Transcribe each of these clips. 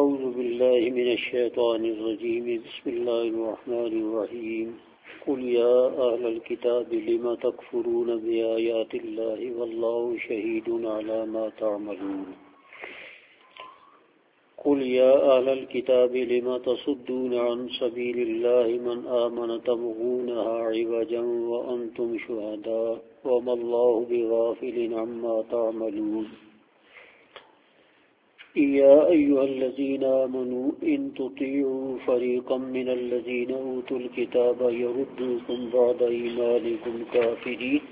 أعوذ بالله من الشيطان الرجيم بسم الله الرحمن الرحيم قل يا أهل الكتاب لم تكفرون بآيات الله والله شهيد على ما تعملون قل يا أهل الكتاب لم تصدون عن سبيل الله من آمن تبغونها عوجا وأنتم شهداء وما الله بغافل عما تعملون يا أيها الذين آمنوا إن تطيعوا فريقا من الذين أوتوا الكتاب يردوكم بعد إيمانكم كافرين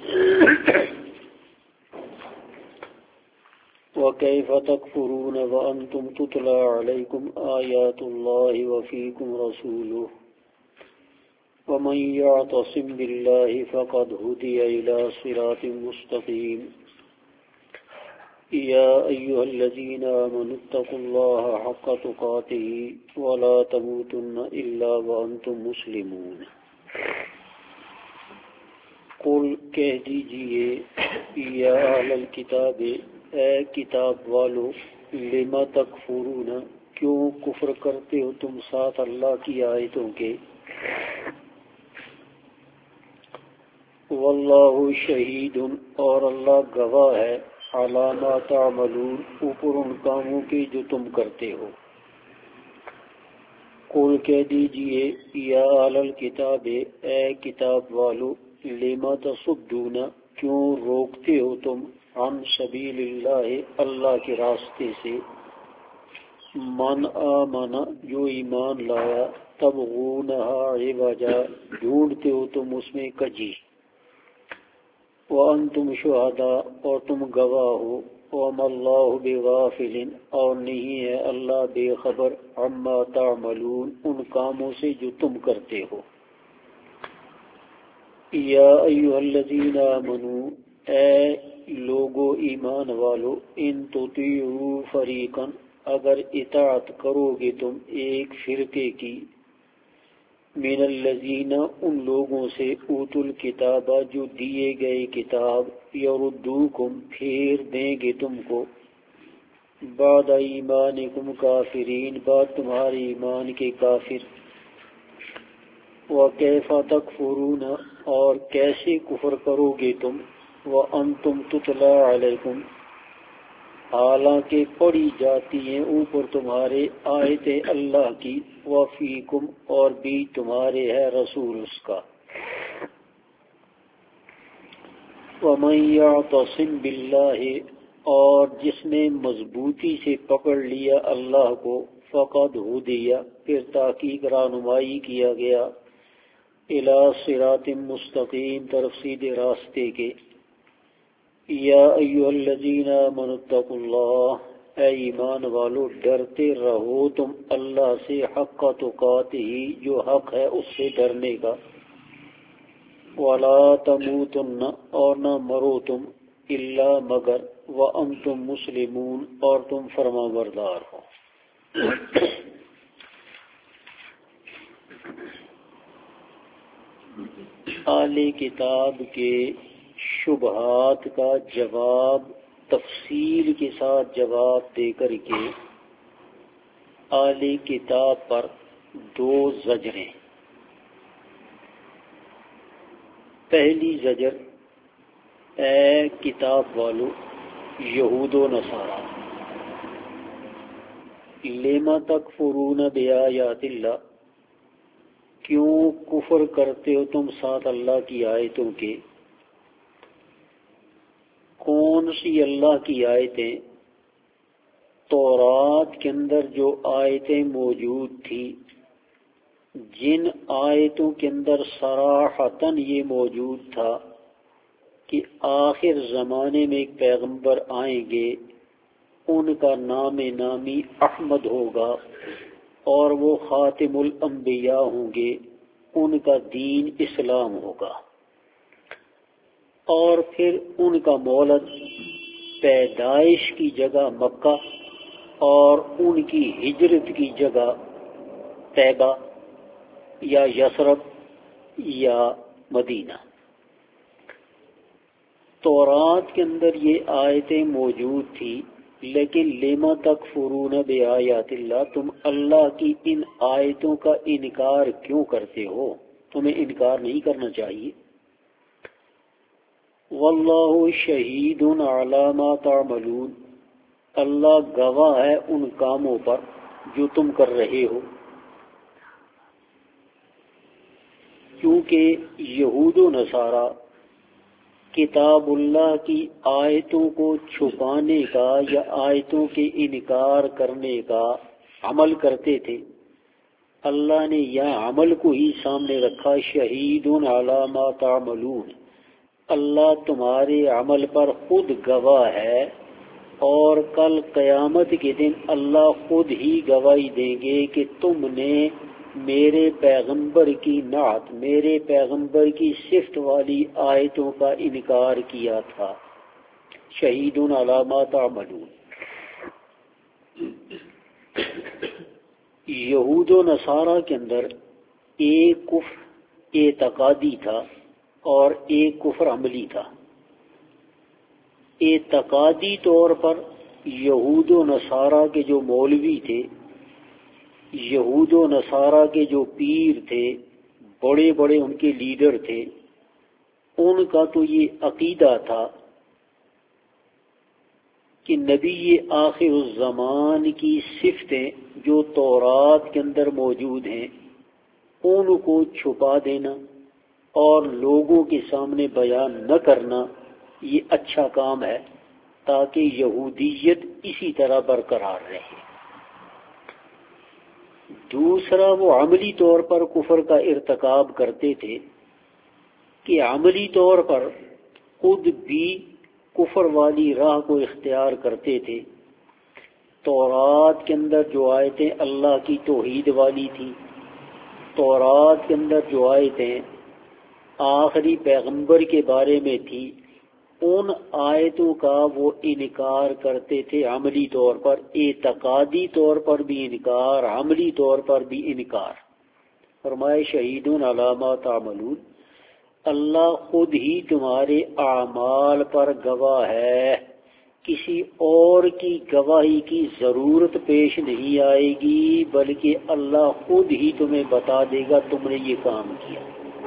وكيف تكفرون وأنتم تتلى عليكم آيات الله وفيكم رسوله ومن يعتصم بالله فقد هدي إلى صراط مستقيم يا أيها الذين آمنوا اتقوا الله حق تقاته ولا تموتن إلا وأنتم مسلمون قل کہہ دیجئے یا اہل الکتاب اے کتاب والو لم تکفرون کیوں کفر کرتے ہو تم ساتھ اللہ کی آیتوں کے واللہ شہید اور اللہ گواہ ہے علی ما تعملون اوپر ان کاموں کے جو تم کرتے ہو قل کہہ دیجئے یا اہل الکتاب اے کتاب والو لما تصدون کیوں روکتے ہو تم عن سبیل اللہ اللہ کے راستے سے من آمن جو ایمان لایا تبغونہا عوجا ڈھونڈتے ہو تم اس میں کجی وَأَنْتُمْ شُهَدَاء اور تم گواہ ہو وَمَا اللَّهُ بِغَافِلٍ اور نہیں ہے اللہ بے خبر عما تعملون ان کاموں سے جو تم کرتے ہو یا ایھا الذین آمنوا اے لوگو ایمان والو ان تطیعوا فریقا اگر اطاعت کرو گے تم ایک فرقے کی من الذین ان لوگوں سے اوتوا الکتاب جو دیے گئے کتاب یردوکم پھیر دیں گے تم کو بعد ایمانکم کافرین بعد تمہارے ایمان کے کافر وکیف تکفرون اور کیسے کفر کرو گے تم وانتم تتلی علیکم حالانکہ پڑھی جاتی ہیں اوپر تمہارے آیت اللہ کی وفیکم اور بھی تمہارے ہے رسول اس کا ومن یعتصم باللہ اور جس نے مضبوطی سے پکڑ لیا اللہ کو فقد ہدی پھر تحقیق رہنمائی کیا گیا الی صراط مستقیم طرف سیدھے راستے کے یا ایھا الذین آمنوا اتقوا اللہ اے ایمان والو ڈرتے رہو تم اللہ سے حق تقاتہ جو حق ہے اس سے ڈرنے کا ولا تموتن اور نہ مرو تم الا مگر وانتم مسلمون اور تم فرمانبردار ہو اہل کتاب کے شبہات کا جواب تفصیل کے ساتھ جواب دے کر کے اہل کتاب پر دو زجریں پہلی زجر اے کتاب والو یہود و نصارا لما تکفرون بآیات اللہ کیوں کفر کرتے ہو تم ساتھ اللہ کی آیتوں کے کون سی اللہ کی آیتیں تورات کے اندر جو آیتیں موجود تھی جن آیتوں کے اندر صراحتاً یہ موجود تھا کہ آخر زمانے میں ایک پیغمبر آئیں گے ان کا نام نامی احمد ہوگا اور وہ خاتم الانبیاء ہوں گے ان کا دین اسلام ہوگا اور پھر ان کا مولد پیدائش کی جگہ مکہ اور ان کی ہجرت کی جگہ طیبہ یا یثرب یا مدینہ تورات کے اندر یہ آیتیں موجود تھی لیکن لما تکفرون بآیات اللہ، تم اللہ کی ان آیتوں کا انکار کیوں کرتے ہو؟ تمہیں انکار نہیں کرنا چاہیے۔ واللہ شہید علی ما تعملون، اللہ گواہ ہے ان کاموں پر جو تم کر رہے ہو۔ کیونکہ یہود و نصارہ کتاب اللہ کی آیتوں کو چھپانے کا یا آیتوں کے انکار کرنے کا عمل کرتے تھے، اللہ نے یہ عمل کو ہی سامنے رکھا، شہید علی ما تعملون، اللہ تمہارے عمل پر خود گواہ ہے، اور کل قیامت کے دن اللہ خود ہی گواہی دیں گے کہ تم نے میرے پیغمبر کی نعت، میرے پیغمبر کی صفت والی آیتوں کا انکار کیا تھا۔ شہید علی ما تعملون۔ یہود و نصارہ کے اندر ایک کفر اعتقادی تھا اور ایک کفر عملی تھا۔ اعتقادی طور پر یہود و نصارہ کے جو مولوی تھے، یہود و نصارہ کے جو پیر تھے، بڑے بڑے ان کے لیڈر تھے، ان کا تو یہ عقیدہ تھا کہ نبی آخر الزمان کی صفتیں جو تورات کے اندر موجود ہیں ان کو چھپا دینا اور لوگوں کے سامنے بیان نہ کرنا یہ اچھا کام ہے، تاکہ یہودیت اسی طرح برقرار رہے۔ دوسرا، وہ عملی طور پر کفر کا ارتکاب کرتے تھے کہ عملی طور پر خود بھی کفر والی راہ کو اختیار کرتے تھے۔ تورات کے اندر جو آیتیں اللہ کی توحید والی تھی، تورات کے اندر جو آیتیں آخری پیغمبر کے بارے میں تھی، ان آیتوں کا وہ انکار کرتے تھے عملی طور پر، اعتقادی طور پر بھی انکار، عملی طور پر بھی انکار۔ فرمائے شہیدون علی ما تعملون، اللہ خود ہی تمہارے اعمال پر گواہ ہے، کسی اور کی گواہی کی ضرورت پیش نہیں آئے گی، بلکہ اللہ خود ہی تمہیں بتا دے گا تم نے یہ کام کیا۔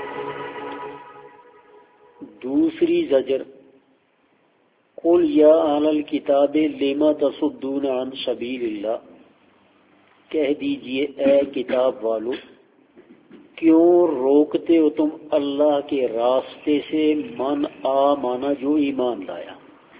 دوسری زجر، قل یا اہل الکتاب لم تصدون عن سبیل اللہ، کہہ دیجئے اے کتاب والو، کیوں روکتے ہو تم اللہ کے راستے سے من آمانا جو ایمان لایا۔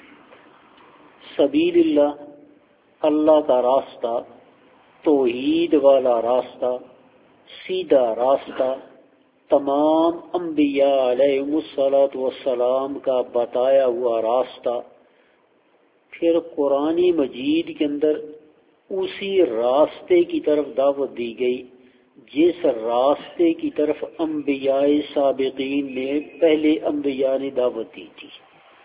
سبیل اللہ، اللہ کا راستہ، توحید والا راستہ، سیدھا راستہ، تمام انبیاء علیہم الصلاۃ والسلام کا بتایا ہوا راستہ۔ پھر قرآن مجید کے اندر اسی راستے کی طرف دعوت دی گئی جس راستے کی طرف انبیاء سابقین نے، پہلے انبیاء نے دعوت دی تھی۔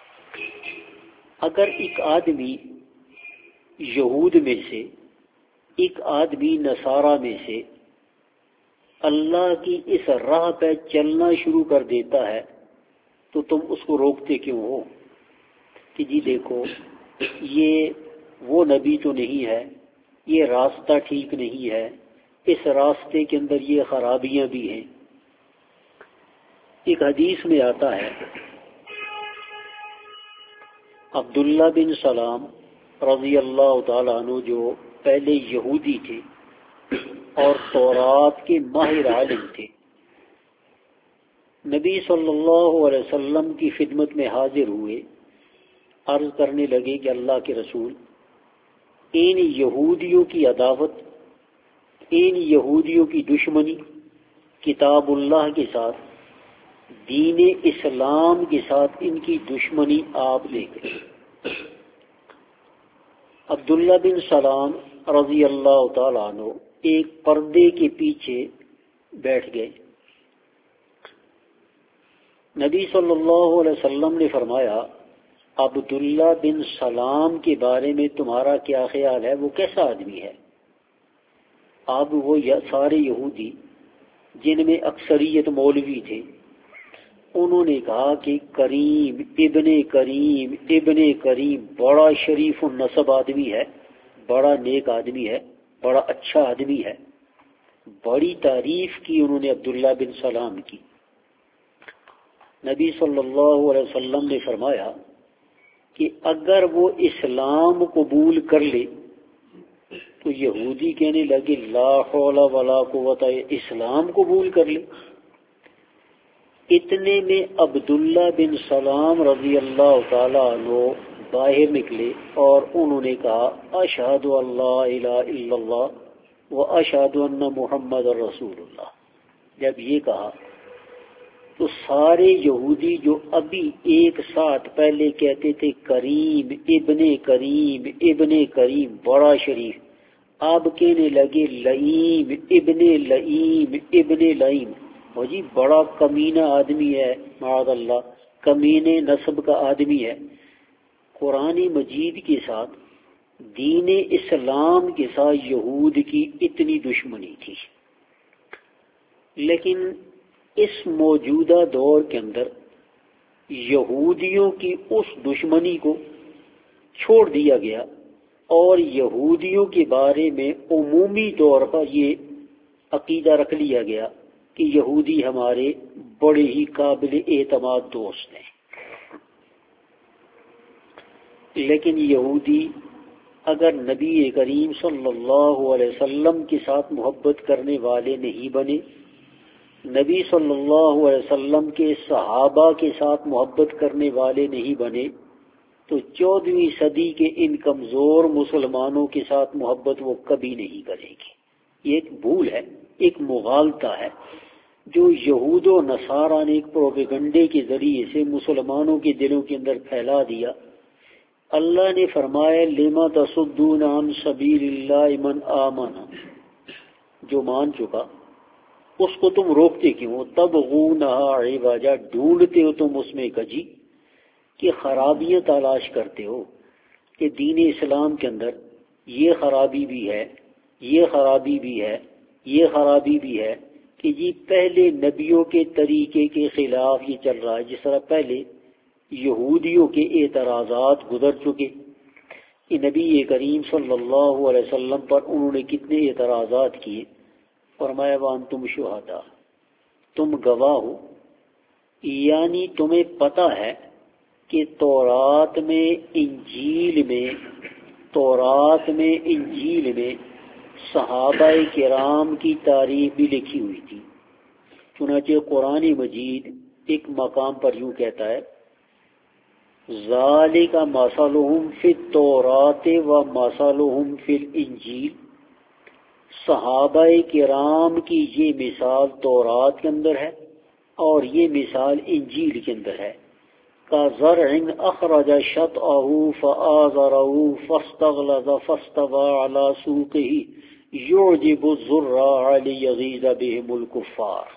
اگر ایک آدمی یہود میں سے، ایک آدمی نصارہ میں سے اللہ کی اس راہ پہ چلنا شروع کر دیتا ہے تو تم اس کو روکتے کیوں ہو کہ جی دیکھو یہ وہ نبی تو نہیں ہے، یہ راستہ ٹھیک نہیں ہے، اس راستے کے اندر یہ خرابیاں بھی ہیں۔ ایک حدیث میں آتا ہے، عبداللہ بن سلام رضی اللہ تعالیٰ عنہ جو پہلے یہودی تھے اور تورات کے ماہر عالم تھے، نبی صلی اللہ علیہ وسلم کی خدمت میں حاضر ہوئے، عرض کرنے لگے کہ اللہ کے رسول، ان یہودیوں کی عداوت، ان یہودیوں کی دشمنی کتاب اللہ کے ساتھ، دین اسلام کے ساتھ ان کی دشمنی آپ دیکھیں۔ عبداللہ بن سلام رضی اللہ تعالیٰ عنہ ایک پردے کے پیچھے بیٹھ گئے۔ نبی صلی اللہ علیہ وسلم نے فرمایا، عبداللہ بن سلام کے بارے میں تمہارا کیا خیال ہے؟ وہ کیسا آدمی ہے؟ اب وہ سارے یہودی جن میں اکثریت مولوی تھے، انہوں نے کہا کہ کریم ابن کریم بڑا شریف النسب آدمی ہے، بڑا نیک آدمی ہے، بڑا اچھا آدمی ہے. بڑی تعریف کی انہوں نے عبداللہ بن سلام کی. نبی صلی اللہ علیہ وسلم نے فرمایا کہ اگر وہ اسلام قبول کر لے تو یہودی کہنے لگے لا حول ولا قوت، اسلام قبول کر لے. اتنے میں عبداللہ بن سلام رضی اللہ تعالیٰ عنہ باہر نکلے اور انہوں نے کہا اشہد ان لا الہ الا اللہ و اشہد ان محمد رسول اللہ. جب یہ کہا تو سارے یہودی جو ابھی ایک ساتھ پہلے کہتے تھے کریم ابن کریم بڑا شریف، اب کہنے لگے لئیم ابن لئیم. وہ جی بڑا کمینہ آدمی ہے، معاذ اللہ، کمینے نسب کا آدمی ہے. قرآن مجید کے ساتھ، دین اسلام کے ساتھ یہود کی اتنی دشمنی تھی، لیکن اس موجودہ دور کے اندر یہودیوں کی اس دشمنی کو چھوڑ دیا گیا اور یہودیوں کے بارے میں عمومی طور پر یہ عقیدہ رکھ لیا گیا کہ یہودی ہمارے بڑے ہی قابل اعتماد دوست ہیں. لیکن یہودی اگر نبی کریم صلی اللہ علیہ وسلم کے ساتھ محبت کرنے والے نہیں بنے، نبی صلی اللہ علیہ وسلم کے صحابہ کے ساتھ محبت کرنے والے نہیں بنے، تو 14ویں صدی کے ان کمزور مسلمانوں کے ساتھ محبت وہ کبھی نہیں کرے گی. یہ ایک بھول ہے، ایک مغالطہ ہے جو یہود و نصارہ نے ایک پروپیگنڈے کے ذریعے سے مسلمانوں کے دلوں کے اندر پھیلا دیا. اللہ نے فرمایا لما تصدون عن سبیل اللہ من آمن، جو مان چکا اس کو تم روکتے کیوں؟ تبغونہا عوجا، ڈھونڈتے ہو تم اس میں کجی، کہ خرابیاں تلاش کرتے ہو کہ دین اسلام کے اندر یہ خرابی بھی ہے، یہ خرابی بھی ہے، یہ خرابی بھی ہے، کہ جی پہلے نبیوں کے طریقے کے خلاف یہ چل رہا ہے. جس طرح پہلے یہودیوں کے اعتراضات گزر چکے، کہ نبی کریم صلی اللہ علیہ وسلم پر انہوں نے کتنے اعتراضات کیے. فرمایا وانتم شہداء، تم گواہ ہو، یعنی تمہیں پتہ ہے کہ تورات میں انجیل میں صحابہ کرام کی تاریخ بھی لکھی ہوئی تھی. چنانچہ قرآن مجید ایک مقام پر یوں کہتا ہے ذالک مثلہم فی التوراۃ و مثلہم فی الانجیل، صحابہ کرام کی یہ مثال تورات کے اندر ہے اور یہ مثال انجیل کے اندر ہے. كزرع أخرج شطأه فآزره فاستغلظ فاستوى على سوقه يعجب الزراع ليغيظ بهم الكفار.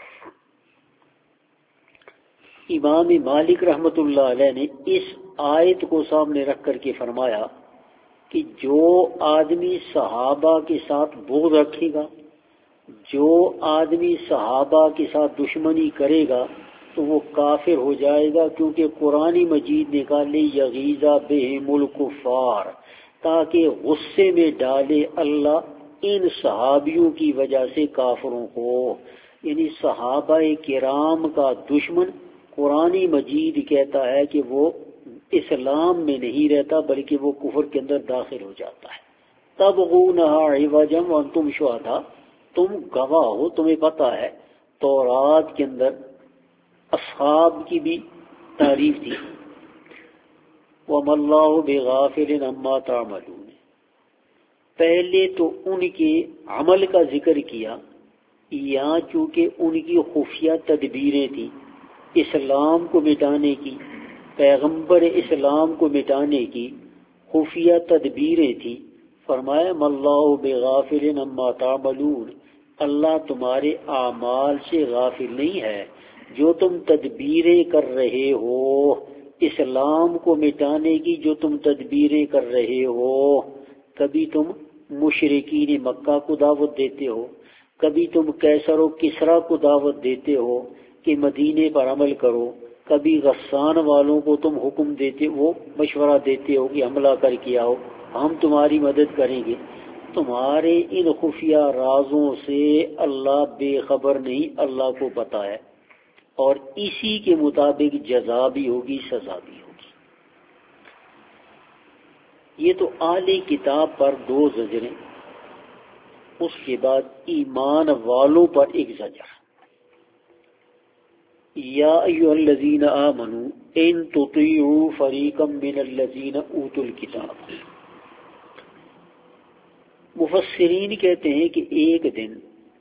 امام مالک رحمۃ اللہ علیہ نے اس آیت کو سامنے رکھ کر کے فرمایا کہ جو آدمی صحابہ کے ساتھ بغض رکھے گا، جو آدمی صحابہ کے ساتھ دشمنی کرے گا تو وہ کافر ہو جائے گا، کیونکہ قرآن مجید نے کہا لیغیظ بہم الکفار، تاکہ غصے میں ڈالے اللہ ان صحابیوں کی وجہ سے کافروں کو. یعنی صحابہ کرام کا دشمن قرآن مجید کہتا ہے کہ وہ اسلام میں نہیں رہتا بلکہ وہ کفر کے اندر داخل ہو جاتا ہے. تبغونہا عوجا وانتم شہداء، تم گواہ ہو، تمہیں پتہ ہے تورات کے اندر اصحاب کی بھی تعریف تھی. وَمَا اللَّهُ بِغَافِلٍ عَمَّا تَعْمَلُونَ، پہلے تو ان کے عمل کا ذکر کیا، یہاں چونکہ ان کی خفیہ تدبیریں تھیں اسلام کو مٹانے کی، پیغمبر اسلام کو مٹانے کی خفیہ تدبیریں تھیں. فرمایا مَا اللَّهُ بِغَافِلٍ عَمَّا تَعْمَلُونَ، اللہ تمہارے اعمال سے غافل نہیں ہے، جو تم تدبیریں کر رہے ہو اسلام کو مٹانے کی، جو تم تدبیریں کر رہے ہو. کبھی تم مشرکین مکہ کو دعوت دیتے ہو، کبھی تم کیسر و کسریٰ کو دعوت دیتے ہو، کہ مدینے پر عمل کرو، کبھی غسان والوں کو تم حکم دیتے، وہ مشورہ دیتے ہو کہ حملہ کر کے آؤ، ہم تمہاری مدد کریں گے۔ تمہارے ان خفیہ رازوں سے اللہ بے خبر نہیں، اللہ کو پتہ ہے، اور اسی کے مطابق جزا بھی ہوگی، سزا بھی ہوگی۔ یہ تو اہل کتاب پر 2 زجریں، اس کے بعد ایمان والوں پر ایک زجر۔ یا ایھا الذین آمنوا ان تطیعوا فریقا من الذین اوتوا الکتاب۔ مفسرین کہتے ہیں کہ ایک دن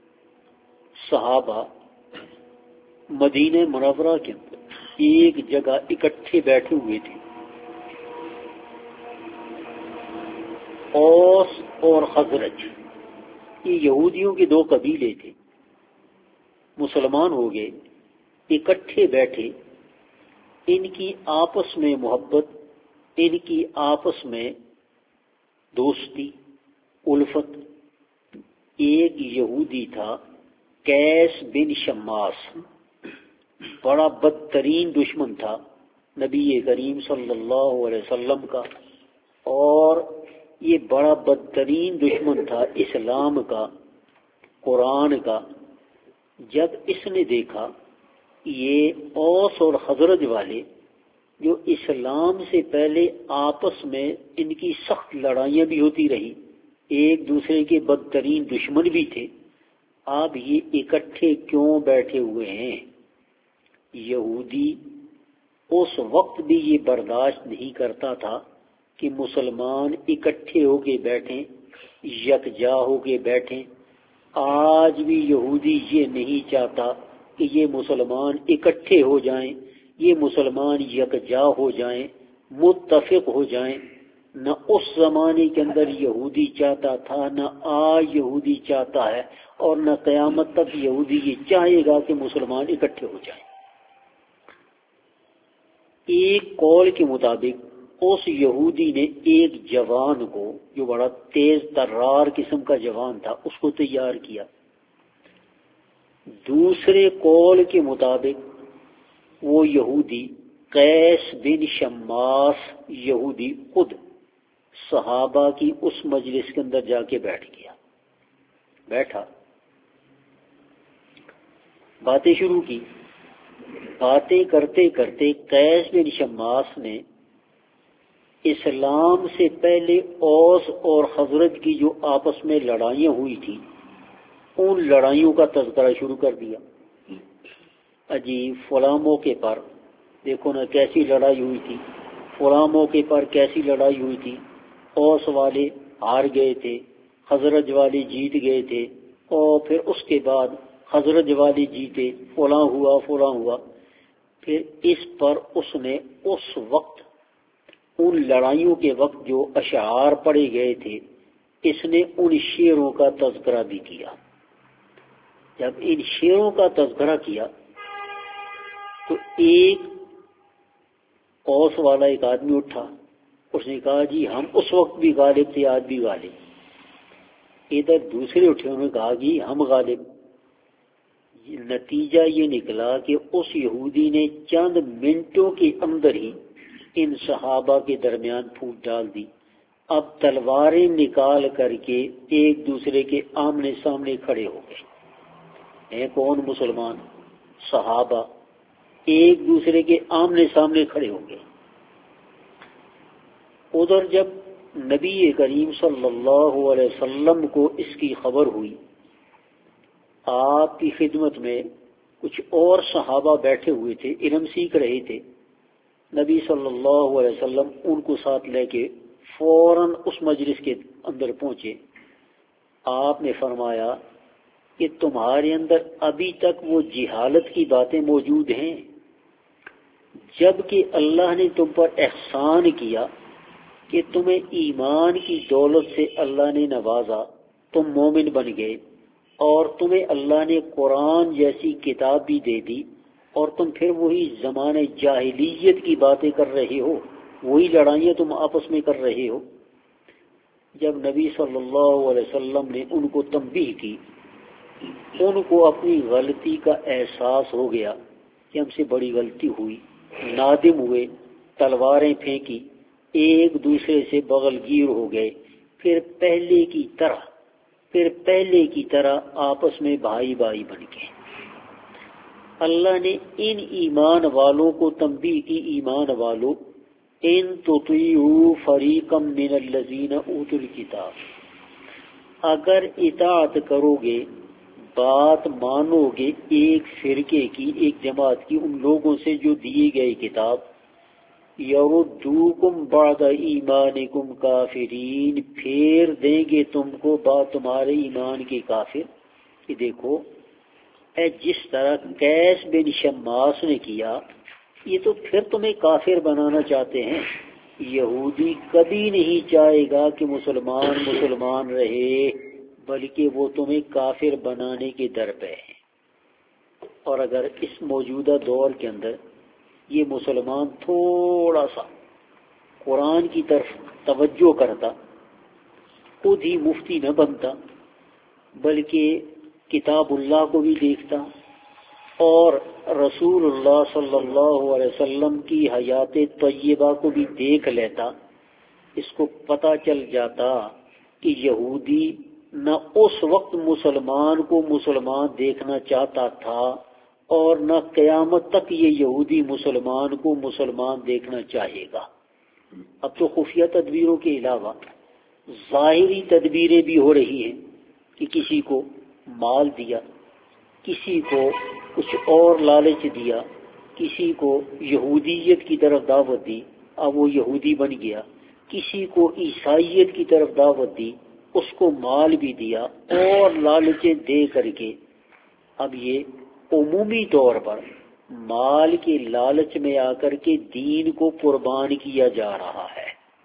صحابہ مدینہ منورہ کے اندر ایک جگہ اکٹھے بیٹھے ہوئے تھے۔ اوس اور خزرج، یہ یہودیوں کے 2 قبیلے تھے، مسلمان ہو گئے، اکٹھے بیٹھے، ان کی آپس میں محبت، ان کی آپس میں دوستی، الفت۔ ایک یہودی تھا قیس بن شماس، بڑا بدترین دشمن تھا نبی کریم صلی اللہ علیہ وسلم کا، اور یہ بڑا بدترین دشمن تھا اسلام کا، قرآن کا۔ جب اس نے دیکھا یہ اوس اور خزرج والے جو اسلام سے پہلے آپس میں ان کی سخت لڑائیاں بھی ہوتی رہی، ایک دوسرے کے بدترین دشمن بھی تھے، اب یہ اکٹھے کیوں بیٹھے ہوئے ہیں؟ یہودی اس وقت بھی یہ برداشت نہیں کرتا تھا کہ مسلمان اکٹھے ہو کے بیٹھیں، یکجا ہو کے بیٹھیں۔ آج بھی یہودی یہ نہیں چاہتا کہ یہ مسلمان اکٹھے ہو جائیں، یہ مسلمان یکجا ہو جائیں، متفق ہو جائیں۔ نہ اس زمانے کے اندر یہودی چاہتا تھا، نہ آج یہودی چاہتا ہے، اور نہ قیامت تک یہودی یہ چاہے گا کہ مسلمان اکٹھے ہو جائیں۔ ایک قول کے مطابق اس یہودی نے ایک جوان کو، جو بڑا تیز ترار قسم کا جوان تھا، اس کو تیار کیا۔ دوسرے قول کے مطابق وہ یہودی قیس بن شماس یہودی خود صحابہ کی اس مجلس کے اندر جا کے بیٹھ گیا، بیٹھا، باتیں شروع کی۔ باتیں کرتے کرتے قیس بن شماس نے اسلام سے پہلے اوس اور خزرج کی جو آپس میں لڑائیاں ہوئی تھی، ان لڑائیوں کا تذکرہ شروع کر دیا۔ عجیب، فلاں موقع پر دیکھو نا کیسی لڑائی ہوئی تھی، فلاں موقع پر کیسی لڑائی ہوئی تھی، اوس والے ہار گئے تھے، خزرج والے جیت گئے تھے، اور پھر اس کے بعد خزرج والے جیتے، فلاں ہوا فلاں ہوا۔ پھر اس پر اس نے اس وقت ان لڑائیوں کے وقت جو اشعار پڑھے گئے تھے، اس نے ان شعروں کا تذکرہ بھی کیا۔ جب ان شعروں کا تذکرہ کیا تو ایک اوس والا ایک آدمی اٹھا، اس نے کہا جی ہم اس وقت بھی غالب تھے، آج بھی غالب۔ ادھر دوسرے اٹھے، انہوں نے کہا جی ہم غالب۔ نتیجہ یہ نکلا کہ اس یہودی نے چند منٹوں کے اندر ہی ان صحابہ کے درمیان پھوٹ ڈال دی۔ اب تلواریں نکال کر کے ایک دوسرے کے آمنے سامنے کھڑے ہو گئے ہیں۔ کون؟ مسلمان صحابہ ایک دوسرے کے آمنے سامنے کھڑے ہو گئے۔ ادھر جب نبی کریم صلی اللہ علیہ وسلم کو اس کی خبر ہوئی، آپ کی خدمت میں کچھ اور صحابہ بیٹھے ہوئے تھے، علم سیکھ رہے تھے۔ نبی صلی اللہ علیہ وسلم ان کو ساتھ لے کے فوراً اس مجلس کے اندر پہنچے۔ آپ نے فرمایا کہ تمہارے اندر ابھی تک وہ جہالت کی باتیں موجود ہیں، جبکہ اللہ نے تم پر احسان کیا کہ تمہیں ایمان کی دولت سے اللہ نے نوازا، تم مومن بن گئے، اور تمہیں اللہ نے قرآن جیسی کتاب بھی دے دی، اور تم پھر وہی زمانے جاہلیت کی باتیں کر رہے ہو، وہی لڑائیاں تم آپس میں کر رہے ہو۔ جب نبی صلی اللہ علیہ وسلم نے ان کو تنبیہ کی، ان کو اپنی غلطی کا احساس ہو گیا کہ ہم سے بڑی غلطی ہوئی، نادم ہوئے، تلواریں پھینکی، ایک دوسرے سے بغل گیر ہو گئے، پھر پہلے کی طرح آپس میں بھائی بھائی بن گئے۔ اللہ نے ان ایمان والوں کو تنبیہ کی، ایمان والو ان تطیعوا فریقا من الذین اوتوا الکتاب، اگر اطاعت کرو گے، بات مانو گے ایک فرقے کی، ایک جماعت کی، ان لوگوں سے جو دیے گئے کتاب، یردوکم بعد ایمانکم کافرین، پھیر دیں گے تم کو بعد تمہارے ایمان کے کافر۔ کہ دیکھو جس طرح قیس بن شماس نے کیا، یہ تو پھر تمہیں کافر بنانا چاہتے ہیں۔ یہودی کبھی نہیں چاہے گا کہ مسلمان رہے، بلکہ وہ تمہیں کافر بنانے کے در پہ ہے۔ اور اگر اس موجودہ دور کے اندر یہ مسلمان تھوڑا سا قرآن کی طرف توجہ کرتا، خود ہی مفتی نہ بنتا، بلکہ کتاب اللہ کو بھی دیکھتا اور رسول اللہ صلی اللہ علیہ وسلم کی حیات طیبہ کو بھی دیکھ لیتا، اس کو پتہ چل جاتا کہ یہودی نہ اس وقت مسلمان کو مسلمان دیکھنا چاہتا تھا اور نہ قیامت تک یہ یہودی مسلمان کو مسلمان دیکھنا چاہے گا۔ اب تو خفیہ تدبیروں کے علاوہ ظاہری تدبیریں بھی ہو رہی ہیں کہ کسی کو مال دیا، کسی کو کچھ اور لالچ دیا، کسی کو یہودیت کی طرف دعوت دی، اب وہ یہودی بن گیا، کسی کو عیسائیت کی طرف دعوت دی، اس کو مال بھی دیا اور لالچیں دے کر کے اب یہ عمومی طور پر مال کے لالچ میں آ کر کے دین کو قربان کیا جا رہا ہے،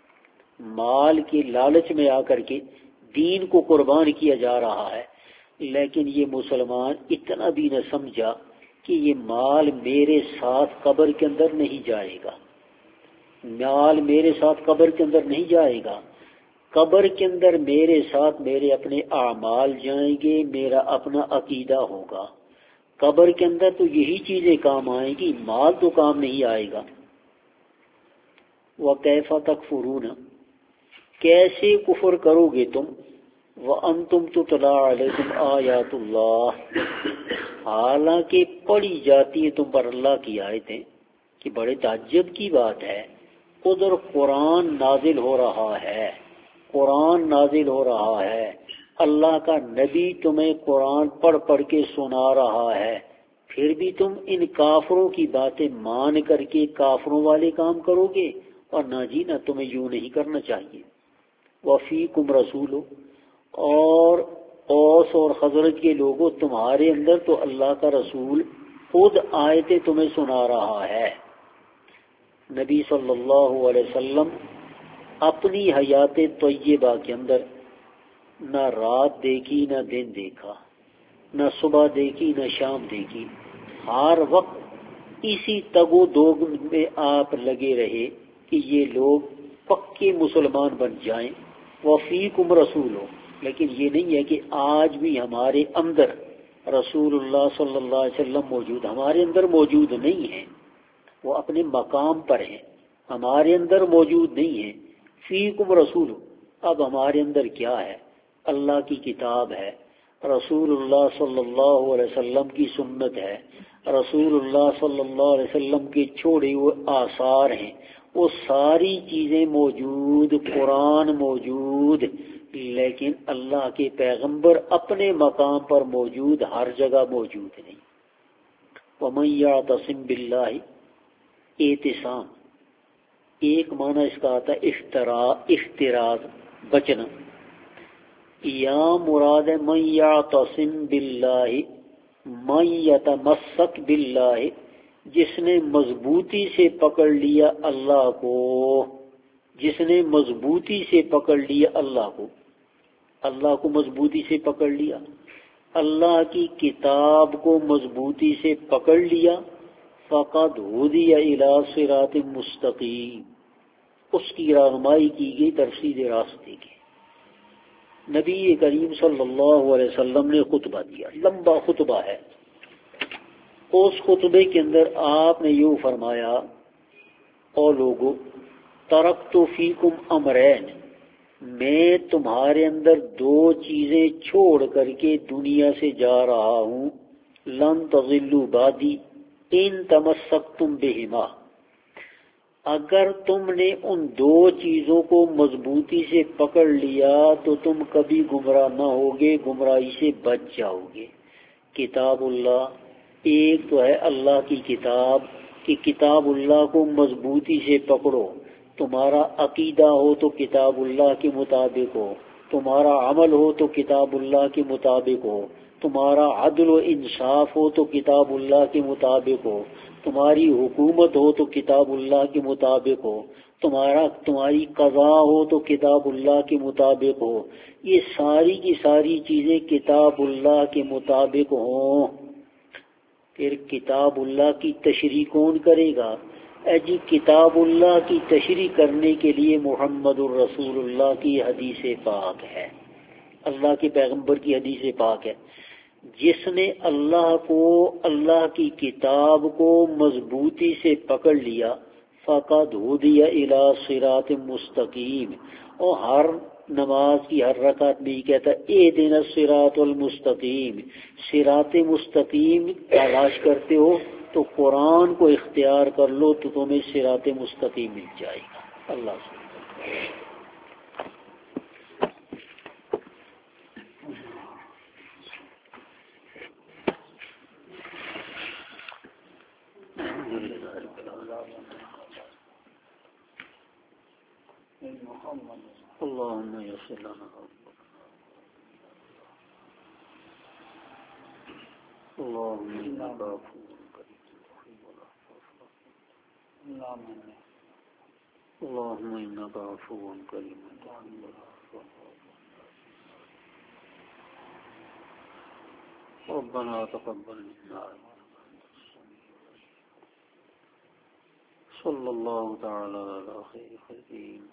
مال کے لالچ میں آ کر کے دین کو قربان کیا جا رہا ہے۔ لیکن یہ مسلمان اتنا بھی نہ سمجھا کہ یہ مال میرے ساتھ قبر کے اندر نہیں جائے گا، مال میرے ساتھ قبر کے اندر نہیں جائے گا، قبر کے اندر میرے ساتھ میرے اپنے اعمال جائیں گے، میرا اپنا عقیدہ ہوگا، قبر کے اندر تو یہی چیزیں کام آئیں گی، مال تو کام نہیں آئے گا۔ وَكَيْفَ تَكْفُرُونَ، کیسے کفر کرو گے تم، وَأَنْتُمْ تُتْلَى عَلَيْكُمْ آیَاتُ اللَّهِ، حالانکہ پڑھی جاتی ہیں تم پر اللہ کی آیتیں۔ کہ بڑے تعجب کی بات ہے، ادھر قرآن نازل ہو رہا ہے، قرآن نازل ہو رہا ہے، اللہ کا نبی تمہیں قرآن پڑھ پڑھ کے سنا رہا ہے، پھر بھی تم ان کافروں کی باتیں مان کر کے کافروں والے کام کرو گے، اور نہ جی نہ، تمہیں یوں نہیں کرنا چاہیے۔ وَفِيكُمْ رَسُولٌ، اور اوس اور خزرج کے لوگوں تمہارے اندر تو اللہ کا رسول خود آیتیں تمہیں سنا رہا ہے۔ نبی صلی اللہ علیہ وسلم اپنی حیات طیبہ کے اندر نہ رات دیکھی نہ دن دیکھا، نہ صبح دیکھی نہ شام دیکھی، ہر وقت اسی تگ و دوگ میں آپ لگے رہے کہ یہ لوگ پکے مسلمان بن جائیں۔ وفیکم رسول، لیکن یہ نہیں ہے کہ آج بھی ہمارے اندر رسول اللہ صلی اللہ علیہ وسلم موجود، ہمارے اندر موجود نہیں ہیں، وہ اپنے مقام پر ہیں، ہمارے اندر موجود نہیں ہیں۔ فیکم رسول، اب ہمارے اندر کیا ہے؟ اللہ کی کتاب ہے، رسول اللہ صلی اللہ علیہ وسلم کی سنت ہے، رسول اللہ صلی اللہ علیہ وسلم کے چھوڑے ہوئے آثار ہیں، وہ ساری چیزیں موجود، قرآن موجود، لیکن اللہ کے پیغمبر اپنے مقام پر موجود، ہر جگہ موجود نہیں۔ وَمَن يَعْتَصِم بِاللَّهِ، اعتصام ایک معنی اس کا آتا ہے افتراض، بچنا، یا مراد من یعتصم باللہ، من یتمسک باللہ، جس نے مضبوطی سے پکڑ لیا اللہ کو، جس نے مضبوطی سے پکڑ لیا اللہ کو، اللہ کو مضبوطی سے پکڑ لیا، اللہ کی کتاب کو مضبوطی سے پکڑ لیا، فقد ہدی الی صراط مستقیم، اس کی رہنمائی کی گئی طرف سیدھے راستے کی۔ نبی کریم صلی اللہ علیہ وسلم نے خطبہ دیا، لمبا خطبہ ہے، اس خطبے کے اندر آپ نے یوں فرمایا، او لوگو ترکت فیکم امرین، میں تمہارے اندر دو چیزیں چھوڑ کر کے دنیا سے جا رہا ہوں، لن تضلوا بعدی ان تمسکتم بہما، اگر تم نے ان دو چیزوں کو مضبوطی سے پکڑ لیا تو تم کبھی گمراہ نہ ہوگے، گمراہی سے بچ جاؤ گے۔ کتاب اللہ، ایک تو ہے اللہ کی کتاب، کہ کتاب اللہ کو مضبوطی سے پکڑو، تمہارا عقیدہ ہو تو کتاب اللہ کے مطابق ہو، تمہارا عمل ہو تو کتاب اللہ کے مطابق ہو، تمہارا عدل و انصاف ہو تو کتاب اللہ کے مطابق ہو، تمہاری حکومت ہو تو کتاب اللہ کے مطابق ہو، تمہاری قضا ہو تو کتاب اللہ کے مطابق ہو، یہ ساری کی ساری چیزیں کتاب اللہ کے مطابق ہوں۔ پھر کتاب اللہ کی تشریح کون کرے گا؟ جی کتاب اللہ کی تشریح کرنے کے لیے محمد الرسول اللہ کی حدیث پاک ہے، اللہ کے پیغمبر کی حدیث پاک ہے۔ جس نے اللہ کو، اللہ کی کتاب کو مضبوطی سے پکڑ لیا، فقد ہدی الی صراط مستقیم، اور ہر نماز کی ہر رکعت میں یہ کہتا ہے اہدنا الصراط المستقیم، صراط مستقیم تلاش کرتے ہو تو قرآن کو اختیار کر لو تو تمہیں صراط مستقیم مل جائے گا۔ اللہ سے اللهم يسر لنا اللهم انك عفو كريم اللهم انك عفو كريم ربنا تقبل منا صلى الله تعالى على خير خلقه